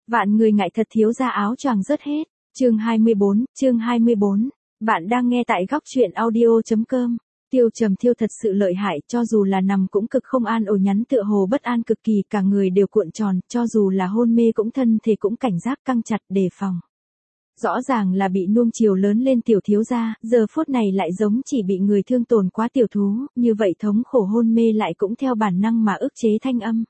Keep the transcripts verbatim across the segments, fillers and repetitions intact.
Vạn người ngại thật thiếu gia áo choàng rớt hết. Chương hai mươi bốn, chương hai mươi bốn. Bạn đang nghe tại góc truyện audio chấm com. Tiêu Trầm Thiêu thật sự lợi hại, cho dù là nằm cũng cực không an ổn, nhắn tựa hồ bất an cực kỳ, cả người đều cuộn tròn, cho dù là hôn mê cũng thân thể cũng cảnh giác căng chặt đề phòng. Rõ ràng là bị nuông chiều lớn lên tiểu thiếu gia, giờ phút này lại giống chỉ bị người thương tổn quá tiểu thú, như vậy thống khổ hôn mê lại cũng theo bản năng mà ức chế thanh âm.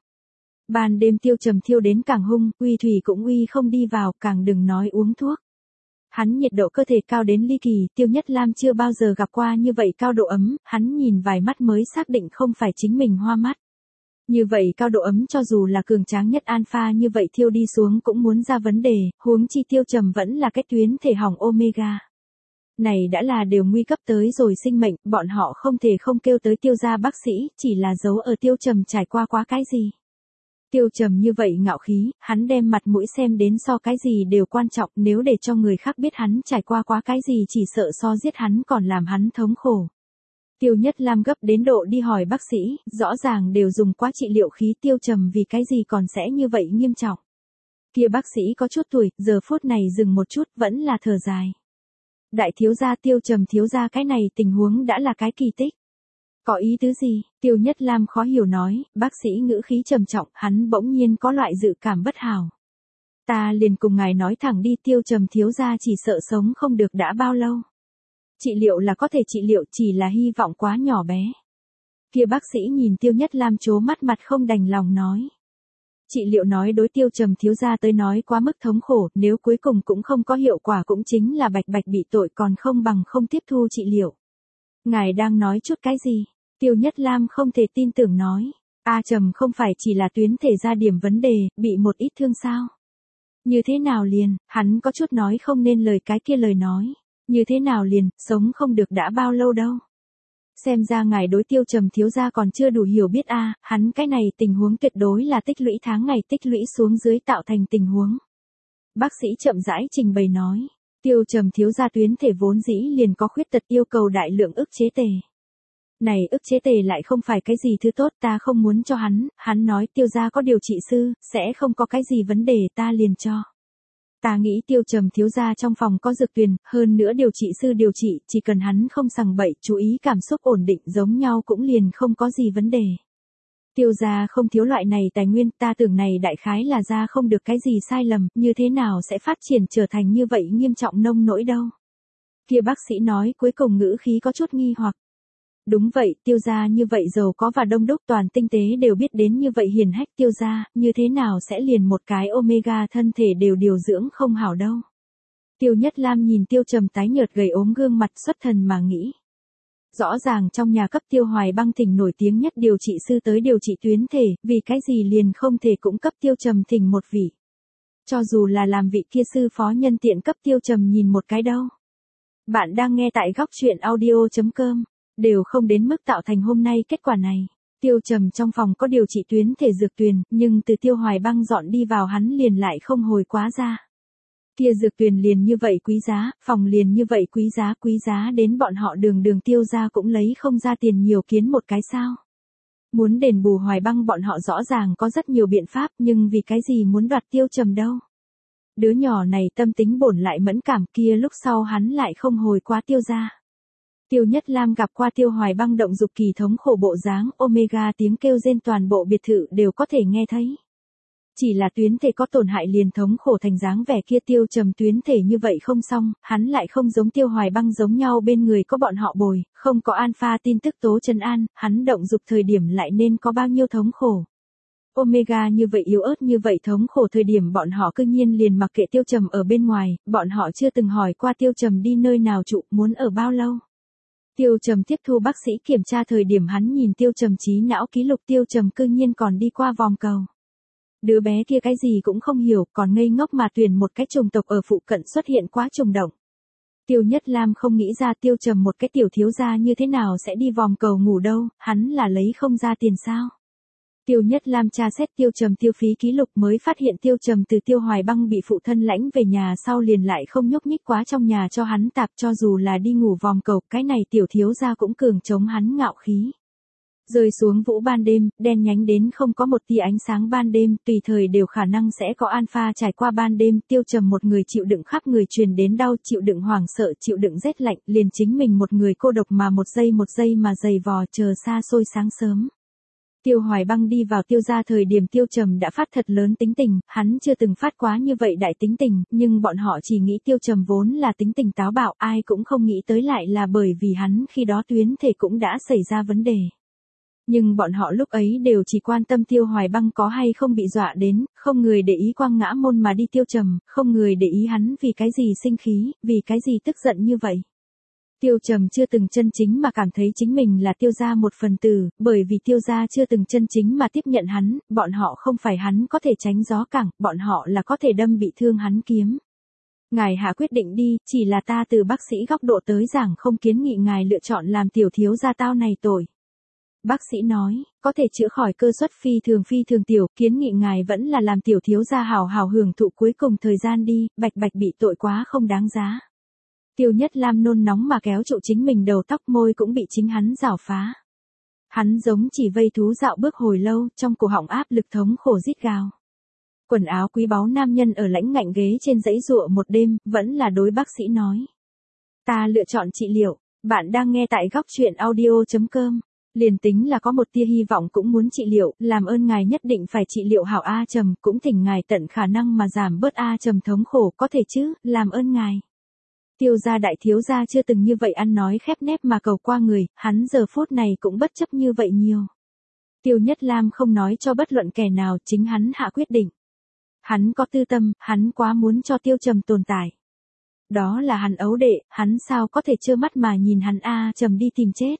Ban đêm Tiêu Trầm Thiêu đến càng hung, uy thủy cũng uy không đi vào, càng đừng nói uống thuốc. Hắn nhiệt độ cơ thể cao đến ly kỳ, Tiêu Nhất Lam chưa bao giờ gặp qua như vậy cao độ ấm, hắn nhìn vài mắt mới xác định không phải chính mình hoa mắt. Như vậy cao độ ấm cho dù là cường tráng nhất alpha như vậy thiêu đi xuống cũng muốn ra vấn đề, huống chi Tiêu Trầm vẫn là cái tuyến thể hỏng omega. Này đã là đều nguy cấp tới rồi sinh mệnh, bọn họ không thể không kêu tới Tiêu gia bác sĩ, chỉ là giấu ở Tiêu Trầm trải qua quá cái gì. Tiêu Trầm như vậy ngạo khí, hắn đem mặt mũi xem đến so cái gì đều quan trọng, nếu để cho người khác biết hắn trải qua quá cái gì chỉ sợ so giết hắn còn làm hắn thống khổ. Tiêu Nhất Lam gấp đến độ đi hỏi bác sĩ, rõ ràng đều dùng quá trị liệu khí, Tiêu Trầm vì cái gì còn sẽ như vậy nghiêm trọng. Kia bác sĩ có chút tuổi, giờ phút này dừng một chút, vẫn là thở dài. Đại thiếu gia Tiêu Trầm thiếu gia, cái này tình huống đã là cái kỳ tích. Có ý tứ gì? Tiêu Nhất Lam khó hiểu nói, bác sĩ ngữ khí trầm trọng, hắn bỗng nhiên có loại dự cảm bất hảo. Ta liền cùng ngài nói thẳng đi, Tiêu Trầm thiếu gia chỉ sợ sống không được đã bao lâu. Trị liệu là có thể trị liệu, chỉ là hy vọng quá nhỏ bé. Kia bác sĩ nhìn Tiêu Nhất Lam trố mắt, mặt không đành lòng nói. Trị liệu nói đối Tiêu Trầm thiếu gia tới nói quá mức thống khổ, nếu cuối cùng cũng không có hiệu quả cũng chính là bạch bạch bị tội, còn không bằng không tiếp thu trị liệu. Ngài đang nói chút cái gì? Tiêu Nhất Lam không thể tin tưởng nói. A Trầm không phải chỉ là tuyến thể ra điểm vấn đề, bị một ít thương sao? Như thế nào liền, hắn có chút nói không nên lời cái kia lời nói. Như thế nào liền, sống không được đã bao lâu đâu. Xem ra ngài đối Tiêu Trầm thiếu gia còn chưa đủ hiểu biết a, hắn cái này tình huống tuyệt đối là tích lũy tháng ngày tích lũy xuống dưới tạo thành tình huống. Bác sĩ chậm rãi trình bày nói. Tiêu Trầm thiếu gia tuyến thể vốn dĩ liền có khuyết tật, yêu cầu đại lượng ức chế tề. Này ức chế tề lại không phải cái gì thứ tốt, ta không muốn cho hắn, hắn nói Tiêu gia có điều trị sư, sẽ không có cái gì vấn đề, ta liền cho. Ta nghĩ Tiêu Trầm thiếu gia trong phòng có dược tuyền, hơn nữa điều trị sư điều trị, chỉ cần hắn không sằng bậy, chú ý cảm xúc ổn định giống nhau cũng liền không có gì vấn đề. Tiêu gia không thiếu loại này tài nguyên, ta tưởng này đại khái là ra không được cái gì sai lầm, như thế nào sẽ phát triển trở thành như vậy nghiêm trọng nông nỗi đâu. Kia bác sĩ nói cuối cùng ngữ khí có chút nghi hoặc. Đúng vậy, Tiêu gia như vậy giàu có và đông đúc, toàn tinh tế đều biết đến như vậy hiền hách, Tiêu gia, như thế nào sẽ liền một cái omega thân thể đều điều dưỡng không hảo đâu. Tiêu Nhất Lam nhìn Tiêu Trầm tái nhợt gầy ốm gương mặt xuất thần mà nghĩ. Rõ ràng trong nhà cấp Tiêu Hoài Băng thỉnh nổi tiếng nhất điều trị sư tới điều trị tuyến thể, vì cái gì liền không thể cũng cấp Tiêu Trầm thỉnh một vị. Cho dù là làm vị kia sư phó nhân tiện cấp Tiêu Trầm nhìn một cái đâu. Bạn đang nghe tại góc truyện audio chấm com. Đều không đến mức tạo thành hôm nay kết quả này. Tiêu Trầm trong phòng có điều trị tuyến thể dược tuyền, nhưng từ Tiêu Hoài Băng dọn đi vào hắn liền lại không hồi quá ra. Kia dược tuyền liền như vậy quý giá, phòng liền như vậy quý giá, quý giá đến bọn họ đường đường Tiêu gia cũng lấy không ra tiền nhiều kiến một cái sao. Muốn đền bù Hoài Băng bọn họ rõ ràng có rất nhiều biện pháp, nhưng vì cái gì muốn đoạt Tiêu Trầm đâu. Đứa nhỏ này tâm tính bổn lại mẫn cảm, kia lúc sau hắn lại không hồi quá Tiêu gia. Tiêu Nhất Lam gặp qua Tiêu Hoài Băng động dục kỳ thống khổ bộ dáng, omega tiếng kêu rên toàn bộ biệt thự đều có thể nghe thấy. Chỉ là tuyến thể có tổn hại liền thống khổ thành dáng vẻ kia, Tiêu Trầm tuyến thể như vậy không xong, hắn lại không giống Tiêu Hoài Băng giống nhau bên người có bọn họ bồi, không có alpha tin tức tố trấn an, hắn động dục thời điểm lại nên có bao nhiêu thống khổ. Omega như vậy yếu ớt như vậy thống khổ thời điểm bọn họ cư nhiên liền mặc kệ Tiêu Trầm ở bên ngoài, bọn họ chưa từng hỏi qua Tiêu Trầm đi nơi nào trụ, muốn ở bao lâu. Tiêu Trầm tiếp thu bác sĩ kiểm tra thời điểm hắn nhìn Tiêu Trầm trí não ký lục, Tiêu Trầm cư nhiên còn đi qua vòng cầu. Đứa bé kia cái gì cũng không hiểu, còn ngây ngốc mà tuyển một cái chủng tộc ở phụ cận xuất hiện quá trùng động. Tiêu Nhất Lam không nghĩ ra Tiêu Trầm một cái tiểu thiếu gia như thế nào sẽ đi vòng cầu ngủ đâu, hắn là lấy không ra tiền sao. Tiêu Nhất Lam tra xét Tiêu Trầm tiêu phí ký lục mới phát hiện Tiêu Trầm từ Tiêu Hoài Băng bị phụ thân lãnh về nhà sau liền lại không nhúc nhích quá trong nhà cho hắn tạp, cho dù là đi ngủ vòng cầu, cái này tiểu thiếu gia cũng cường chống hắn ngạo khí. Rơi xuống vũ ban đêm, đen nhánh đến không có một tia ánh sáng ban đêm, tùy thời đều khả năng sẽ có alpha trải qua ban đêm, Tiêu Trầm một người chịu đựng khắp người truyền đến đau, chịu đựng hoảng sợ, chịu đựng rét lạnh, liền chính mình một người cô độc mà một giây một giây mà dày vò chờ xa xôi sáng sớm. Tiêu Hoài Băng đi vào Tiêu gia thời điểm Tiêu Trầm đã phát thật lớn tính tình, hắn chưa từng phát quá như vậy đại tính tình, nhưng bọn họ chỉ nghĩ Tiêu Trầm vốn là tính tình táo bạo, ai cũng không nghĩ tới lại là bởi vì hắn khi đó tuyến thể cũng đã xảy ra vấn đề. Nhưng bọn họ lúc ấy đều chỉ quan tâm Tiêu Hoài Băng có hay không bị dọa đến, không người để ý quang ngã môn mà đi Tiêu Trầm, không người để ý hắn vì cái gì sinh khí, vì cái gì tức giận như vậy. Tiêu Trầm chưa từng chân chính mà cảm thấy chính mình là Tiêu gia một phần tử, bởi vì Tiêu gia chưa từng chân chính mà tiếp nhận hắn, bọn họ không phải hắn có thể tránh gió cẳng, bọn họ là có thể đâm bị thương hắn kiếm. Ngài hạ quyết định đi, chỉ là ta từ bác sĩ góc độ tới giảng không kiến nghị ngài lựa chọn làm tiểu thiếu gia tao này tội. Bác sĩ nói, có thể chữa khỏi cơ suất phi thường phi thường tiểu, kiến nghị ngài vẫn là làm tiểu thiếu gia hào hào hưởng thụ cuối cùng thời gian đi, bạch bạch bị tội quá không đáng giá. Tiêu Nhất Lam nôn nóng mà kéo trụ chính mình đầu tóc, môi cũng bị chính hắn rảo phá. Hắn giống chỉ vây thú dạo bước hồi lâu, trong cổ họng áp lực thống khổ rít gào. Quần áo quý báu nam nhân ở lãnh ngạnh ghế trên dãy dụa một đêm, vẫn là đối bác sĩ nói. Ta lựa chọn trị liệu, bạn đang nghe tại góc truyện audio chấm com. Liền tính là có một tia hy vọng cũng muốn trị liệu, làm ơn ngài nhất định phải trị liệu hảo A Trầm, cũng thỉnh ngài tận khả năng mà giảm bớt A Trầm thống khổ, có thể chứ, làm ơn ngài. Tiêu gia đại thiếu gia chưa từng như vậy ăn nói khép nép mà cầu qua người, hắn giờ phút này cũng bất chấp như vậy nhiều. Tiêu Nhất Lam không nói cho bất luận kẻ nào, chính hắn hạ quyết định. Hắn có tư tâm, hắn quá muốn cho Tiêu Trầm tồn tại. Đó là hắn ấu đệ, hắn sao có thể trơ mắt mà nhìn hắn A Trầm đi tìm chết.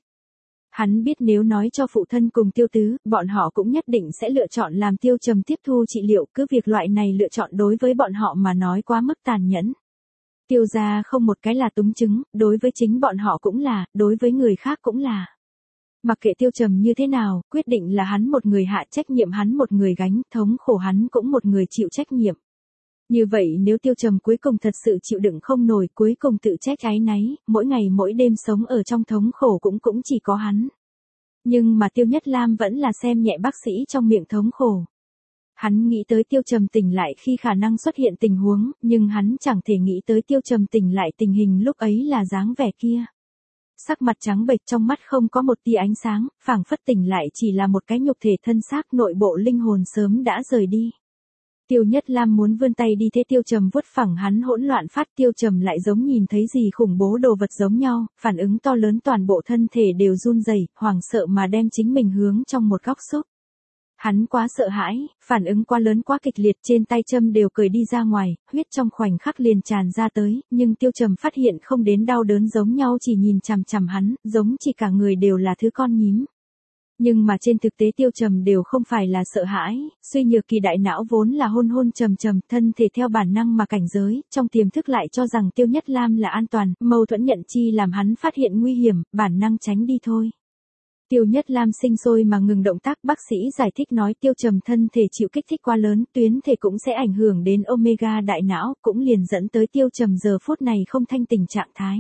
Hắn biết nếu nói cho phụ thân cùng Tiêu Tứ, bọn họ cũng nhất định sẽ lựa chọn làm Tiêu Trầm tiếp thu trị liệu, cứ việc loại này lựa chọn đối với bọn họ mà nói quá mức tàn nhẫn. Tiêu gia không một cái là túng chứng, đối với chính bọn họ cũng là, đối với người khác cũng là. Mặc kệ Tiêu Trầm như thế nào, quyết định là hắn một người hạ trách nhiệm, hắn một người gánh, thống khổ hắn cũng một người chịu trách nhiệm. Như vậy nếu Tiêu Trầm cuối cùng thật sự chịu đựng không nổi, cuối cùng tự trách áy náy, mỗi ngày mỗi đêm sống ở trong thống khổ cũng cũng chỉ có hắn. Nhưng mà Tiêu Nhất Lam vẫn là xem nhẹ bác sĩ trong miệng thống khổ. Hắn nghĩ tới Tiêu Trầm tỉnh lại khi khả năng xuất hiện tình huống, nhưng hắn chẳng thể nghĩ tới Tiêu Trầm tỉnh lại tình hình lúc ấy là dáng vẻ kia. Sắc mặt trắng bệch, trong mắt không có một tia ánh sáng, phảng phất tỉnh lại chỉ là một cái nhục thể thân xác, nội bộ linh hồn sớm đã rời đi. Tiêu Nhất Lam muốn vươn tay đi thế Tiêu Trầm vuốt phẳng hắn hỗn loạn phát, Tiêu Trầm lại giống nhìn thấy gì khủng bố đồ vật giống nhau, phản ứng to lớn, toàn bộ thân thể đều run rẩy, hoảng sợ mà đem chính mình hướng trong một góc xúc. Hắn quá sợ hãi, phản ứng quá lớn quá kịch liệt, trên tay châm đều cởi đi ra ngoài, huyết trong khoảnh khắc liền tràn ra tới, nhưng Tiêu Trầm phát hiện không đến đau đớn giống nhau, chỉ nhìn chằm chằm hắn, giống chỉ cả người đều là thứ con nhím. Nhưng mà trên thực tế Tiêu Trầm đều không phải là sợ hãi, suy nhược kỳ đại não vốn là hôn hôn trầm trầm, thân thể theo bản năng mà cảnh giới, trong tiềm thức lại cho rằng Tiêu Nhất Lam là an toàn, mâu thuẫn nhận chi làm hắn phát hiện nguy hiểm, bản năng tránh đi thôi. Tiêu Nhất Lam sinh sôi mà ngừng động tác, bác sĩ giải thích nói Tiêu Trầm thân thể chịu kích thích quá lớn, tuyến thể cũng sẽ ảnh hưởng đến omega đại não, cũng liền dẫn tới Tiêu Trầm giờ phút này không thanh tình trạng thái.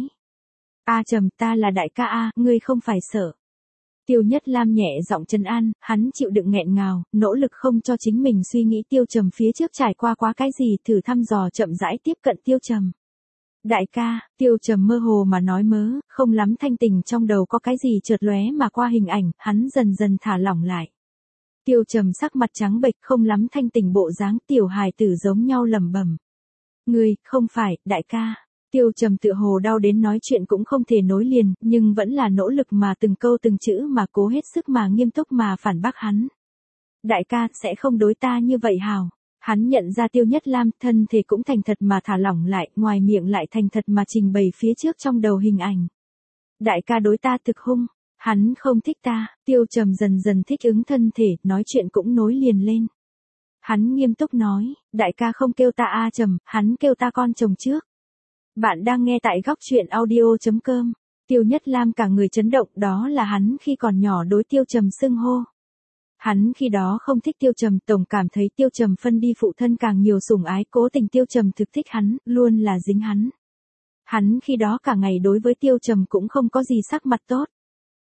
A Trầm, ta là đại ca A, ngươi không phải sợ. Tiêu Nhất Lam nhẹ giọng trấn an, hắn chịu đựng nghẹn ngào, nỗ lực không cho chính mình suy nghĩ Tiêu Trầm phía trước trải qua quá cái gì, thử thăm dò chậm rãi tiếp cận Tiêu Trầm. Đại ca, Tiêu Trầm mơ hồ mà nói mớ, không lắm thanh tình, trong đầu có cái gì chợt lóe mà qua hình ảnh, hắn dần dần thả lỏng lại. Tiêu Trầm sắc mặt trắng bệch, không lắm thanh tình bộ dáng tiểu hài tử giống nhau lẩm bẩm. Ngươi, không phải, đại ca. Tiêu Trầm tựa hồ đau đến nói chuyện cũng không thể nối liền, nhưng vẫn là nỗ lực mà từng câu từng chữ mà cố hết sức mà nghiêm túc mà phản bác hắn. Đại ca, sẽ không đối ta như vậy hào. Hắn nhận ra Tiêu Nhất Lam, thân thể cũng thành thật mà thả lỏng lại, ngoài miệng lại thành thật mà trình bày phía trước trong đầu hình ảnh. Đại ca đối ta thực hung, hắn không thích ta, Tiêu Trầm dần dần thích ứng thân thể, nói chuyện cũng nối liền lên. Hắn nghiêm túc nói, đại ca không kêu ta A Trầm, hắn kêu ta con chồng trước. Bạn đang nghe tại góc truyện audio chấm com. Tiêu Nhất Lam cả người chấn động, đó là hắn khi còn nhỏ đối Tiêu Trầm xưng hô. Hắn khi đó không thích Tiêu Trầm, tổng cảm thấy Tiêu Trầm phân đi phụ thân càng nhiều sủng ái, cố tình Tiêu Trầm thực thích hắn, luôn là dính hắn. Hắn khi đó cả ngày đối với Tiêu Trầm cũng không có gì sắc mặt tốt.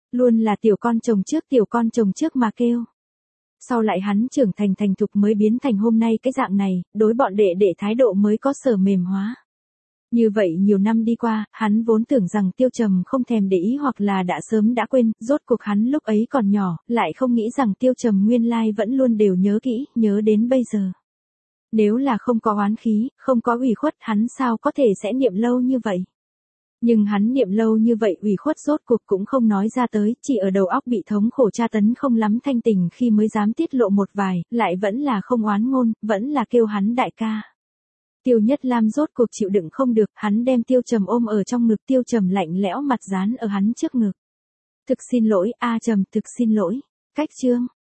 Luôn là tiểu con chồng trước tiểu con chồng trước mà kêu. Sau lại hắn trưởng thành thành thục mới biến thành hôm nay cái dạng này, đối bọn đệ đệ thái độ mới có sở mềm hóa. Như vậy nhiều năm đi qua, hắn vốn tưởng rằng Tiêu Trầm không thèm để ý hoặc là đã sớm đã quên, rốt cuộc hắn lúc ấy còn nhỏ, lại không nghĩ rằng Tiêu Trầm nguyên lai vẫn luôn đều nhớ kỹ, nhớ đến bây giờ. Nếu là không có oán khí, không có ủy khuất, hắn sao có thể sẽ niệm lâu như vậy? Nhưng hắn niệm lâu như vậy ủy khuất rốt cuộc cũng không nói ra tới, chỉ ở đầu óc bị thống khổ tra tấn không lắm thanh tình khi mới dám tiết lộ một vài, lại vẫn là không oán ngôn, vẫn là kêu hắn đại ca. Tiêu Nhất Lam rốt cuộc chịu đựng không được, hắn đem Tiêu Trầm ôm ở trong ngực, Tiêu Trầm lạnh lẽo mặt dán ở hắn trước ngực. Thực xin lỗi, a Trầm, thực xin lỗi. Cách chương.